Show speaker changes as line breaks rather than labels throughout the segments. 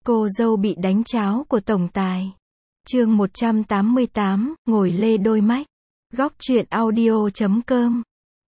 Cô dâu bị đánh cháo của tổng tài. Chương 188, ngồi lê đôi mách. Góc truyện audio.com.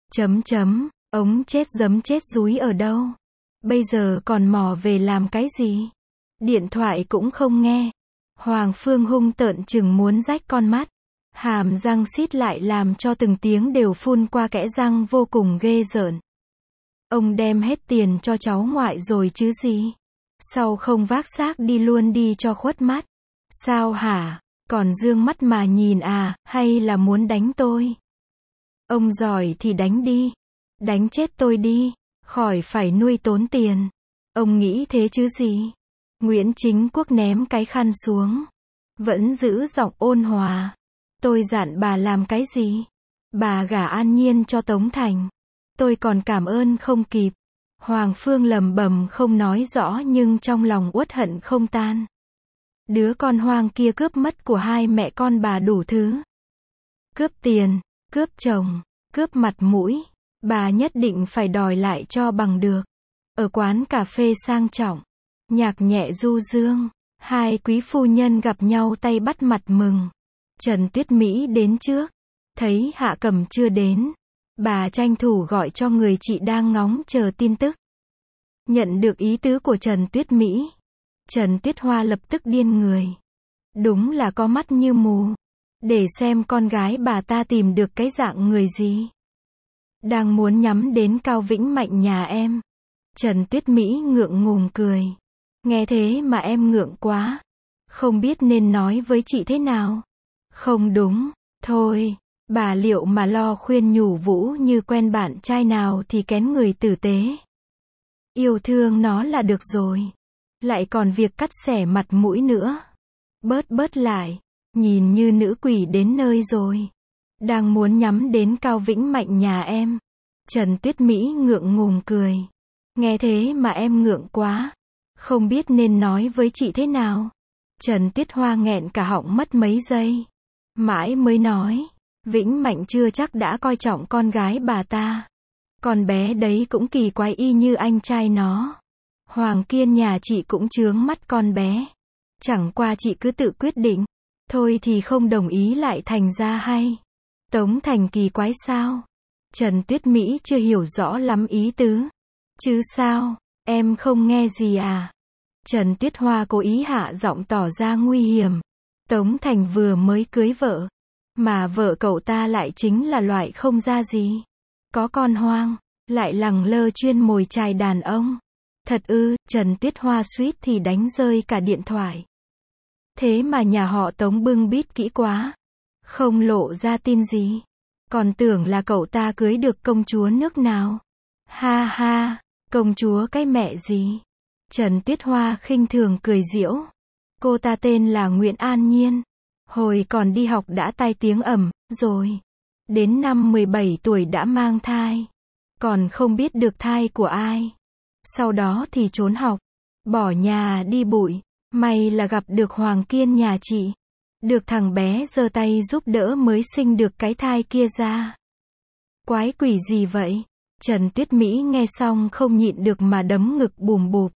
Ống chết giấm chết dúi ở đâu? Bây giờ còn mò về làm cái gì? Điện thoại cũng không nghe. Hoàng Phương hung tợn chừng muốn rách con mắt. Hàm răng xít lại làm cho từng tiếng đều phun qua kẽ răng vô cùng ghê rợn. Ông đem hết tiền cho cháu ngoại rồi chứ gì? Sao không vác xác đi luôn đi cho khuất mắt? Sao hả? Còn dương mắt mà nhìn à, hay là muốn đánh tôi? Ông giỏi thì đánh đi. Đánh chết tôi đi, khỏi phải nuôi tốn tiền. Ông nghĩ thế chứ gì? Nguyễn Chính Quốc ném cái khăn xuống. Vẫn giữ giọng ôn hòa. Tôi dặn bà làm cái gì? Bà gả An Nhiên cho Tống Thành. Tôi còn cảm ơn không kịp. Hoàng Phương lầm bầm không nói rõ nhưng trong lòng uất hận không tan. Đứa con hoang kia cướp mất của hai mẹ con bà đủ thứ. Cướp tiền, cướp chồng, cướp mặt mũi. Bà nhất định phải đòi lại cho bằng được. Ở quán cà phê sang trọng, nhạc nhẹ du dương, hai quý phu nhân gặp nhau tay bắt mặt mừng. Trần Tuyết Mỹ đến trước, thấy Hạ Cẩm chưa đến, bà tranh thủ gọi cho người chị đang ngóng chờ tin tức. Nhận được ý tứ của Trần Tuyết Mỹ, Trần Tuyết Hoa lập tức điên người. Đúng là có mắt như mù, để xem con gái bà ta tìm được cái dạng người gì. Đang muốn nhắm đến Cao Vĩnh Mạnh nhà em. Trần Tuyết Mỹ ngượng ngùng cười. Nghe thế mà em ngượng quá. Không biết nên nói với chị thế nào. Không đúng, thôi, bà liệu mà lo khuyên nhủ Vũ như quen bạn trai nào thì kén người tử tế. Yêu thương nó là được rồi. Lại còn việc cắt xẻ mặt mũi nữa. Bớt lại, nhìn như nữ quỷ đến nơi rồi. Đang muốn nhắm đến Cao Vĩnh Mạnh nhà em. Trần Tuyết Mỹ ngượng ngùng cười. Nghe thế mà em ngượng quá. Không biết nên nói với chị thế nào. Trần Tuyết Hoa nghẹn cả họng mất mấy giây. Mãi mới nói. Vĩnh Mạnh chưa chắc đã coi trọng con gái bà ta. Con bé đấy cũng kỳ quái y như anh trai nó. Hoàng Kiên nhà chị cũng chướng mắt con bé. Chẳng qua chị cứ tự quyết định. Thôi thì không đồng ý lại thành ra hay. Tống Thành kỳ quái sao? Trần Tuyết Mỹ chưa hiểu rõ lắm ý tứ. Chứ sao, em không nghe gì à? Trần Tuyết Hoa cố ý hạ giọng tỏ ra nguy hiểm. Tống Thành vừa mới cưới vợ. Mà vợ cậu ta lại chính là loại không ra gì. Có con hoang, lại lẳng lơ chuyên mồi chài đàn ông. Thật ư? Trần Tuyết Hoa suýt thì đánh rơi cả điện thoại. Thế mà nhà họ Tống bưng bít kỹ quá. Không lộ ra tin gì. Còn tưởng là cậu ta cưới được công chúa nước nào. Ha ha, công chúa cái mẹ gì. Trần Tuyết Hoa khinh thường cười giễu. Cô ta tên là Nguyễn An Nhiên. Hồi còn đi học đã tai tiếng ầm rồi. Đến năm 17 tuổi đã mang thai. Còn không biết được thai của ai. Sau đó thì trốn học. Bỏ nhà đi bụi. May là gặp được Hoàng Kiên nhà chị. Được thằng bé giơ tay giúp đỡ mới sinh được cái thai kia ra. Quái quỷ gì vậy? Trần Tuyết Mỹ nghe xong không nhịn được mà đấm ngực bùm bụp.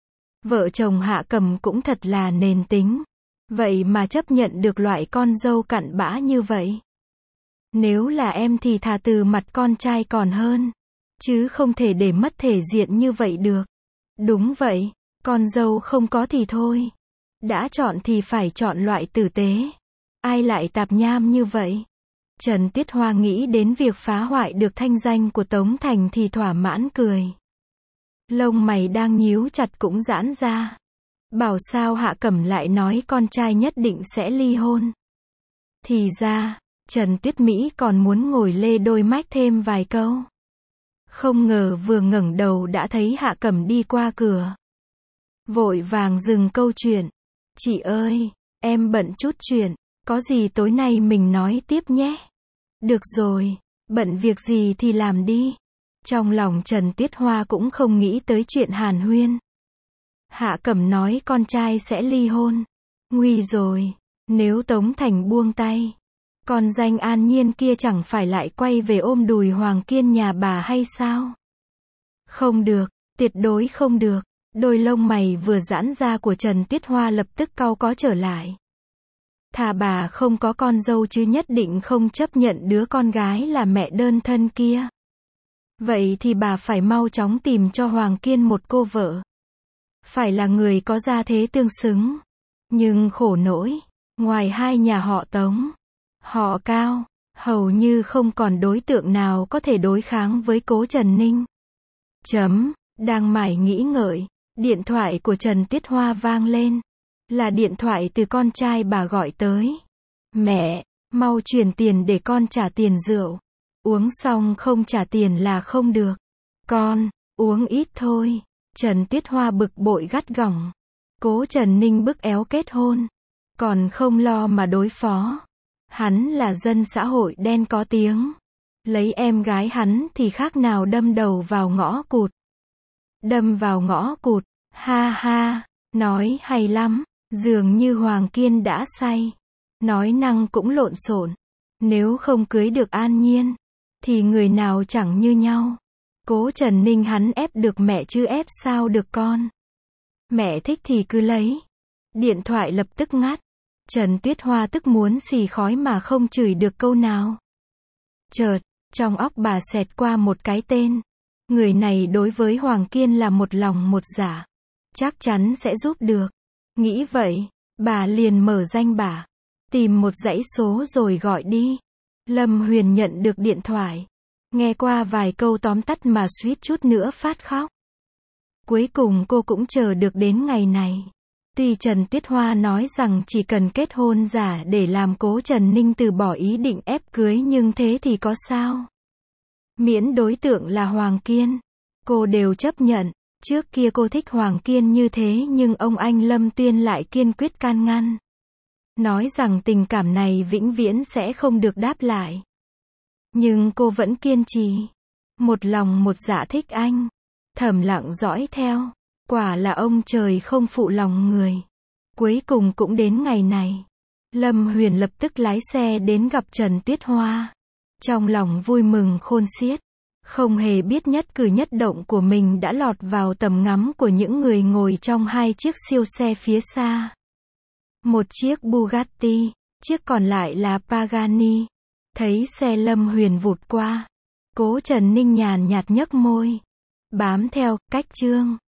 Vợ chồng Hạ Cẩm cũng thật là nền tính. Vậy mà chấp nhận được loại con dâu cặn bã như vậy. Nếu là em thì thà từ mặt con trai còn hơn. Chứ không thể để mất thể diện như vậy được. Đúng vậy, con dâu không có thì thôi. Đã chọn thì phải chọn loại tử tế. Ai lại tạp nham như vậy? Trần Tuyết Hoa nghĩ đến việc phá hoại được thanh danh của Tống Thành thì thỏa mãn cười. Lông mày đang nhíu chặt cũng giãn ra. Bảo sao Hạ Cẩm lại nói con trai nhất định sẽ ly hôn. Thì ra, Trần Tuyết Mỹ còn muốn ngồi lê đôi mách thêm vài câu. Không ngờ vừa ngẩng đầu đã thấy Hạ Cẩm đi qua cửa. Vội vàng dừng câu chuyện. Chị ơi, em bận chút chuyện, có gì tối nay mình nói tiếp nhé. Được rồi, bận việc gì thì làm đi. Trong lòng Trần Tuyết Hoa cũng không nghĩ tới chuyện hàn huyên. Hạ Cẩm nói con trai sẽ ly hôn. Nguy rồi, nếu Tống Thành buông tay. Con danh An Nhiên kia chẳng phải lại quay về ôm đùi Hoàng Kiên nhà bà hay sao? Không được, tuyệt đối không được. Đôi lông mày vừa giãn ra của Trần Tiết Hoa lập tức cau có trở lại. Thà bà không có con dâu chứ nhất định không chấp nhận đứa con gái là mẹ đơn thân kia. Vậy thì bà phải mau chóng tìm cho Hoàng Kiên một cô vợ. Phải là người có gia thế tương xứng. Nhưng khổ nỗi, ngoài hai nhà họ Tống, họ Cao, hầu như không còn đối tượng nào có thể đối kháng với cố Trần Ninh. Đang mải nghĩ ngợi, điện thoại của Trần Tiết Hoa vang lên. Là điện thoại từ con trai bà gọi tới. Mẹ, mau chuyển tiền để con trả tiền rượu. Uống xong không trả tiền là không được. Con, uống ít thôi. Trần Tiết Hoa bực bội gắt gỏng. Cố Trần Ninh bức éo kết hôn. Còn không lo mà đối phó. Hắn là dân xã hội đen có tiếng. Lấy em gái hắn thì khác nào đâm đầu vào ngõ cụt. Đâm vào ngõ cụt, ha ha, nói hay lắm. Dường như Hoàng Kiên đã say. Nói năng cũng lộn xộn. Nếu không cưới được An Nhiên, thì người nào chẳng như nhau. Cố Trần Ninh hắn ép được mẹ chứ ép sao được con. Mẹ thích thì cứ lấy. Điện thoại lập tức ngắt. Trần Tuyết Hoa tức muốn xì khói mà không chửi được câu nào. Chợt, trong óc bà xẹt qua một cái tên. Người này đối với Hoàng Kiên là một lòng một dạ. Chắc chắn sẽ giúp được. Nghĩ vậy, bà liền mở danh bạ. Tìm một dãy số rồi gọi đi. Lâm Huyền nhận được điện thoại. Nghe qua vài câu tóm tắt mà suýt chút nữa phát khóc. Cuối cùng cô cũng chờ được đến ngày này. Tuy Trần Tiết Hoa nói rằng chỉ cần kết hôn giả để làm cố Trần Ninh từ bỏ ý định ép cưới nhưng thế thì có sao? Miễn đối tượng là Hoàng Kiên, cô đều chấp nhận. Trước kia cô thích Hoàng Kiên như thế nhưng ông anh Lâm Tuyên lại kiên quyết can ngăn. Nói rằng tình cảm này vĩnh viễn sẽ không được đáp lại. Nhưng cô vẫn kiên trì. Một lòng một dạ thích anh. Thầm lặng dõi theo. Quả là ông trời không phụ lòng người. Cuối cùng cũng đến ngày này. Lâm Huyền lập tức lái xe đến gặp Trần Tuyết Hoa. Trong lòng vui mừng khôn xiết. Không hề biết nhất cử nhất động của mình đã lọt vào tầm ngắm của những người ngồi trong hai chiếc siêu xe phía xa. Một chiếc Bugatti, chiếc còn lại là Pagani. Thấy xe Lâm Huyền vụt qua. Cố Trần Ninh nhàn nhạt nhếch môi. Bám theo, cách chương.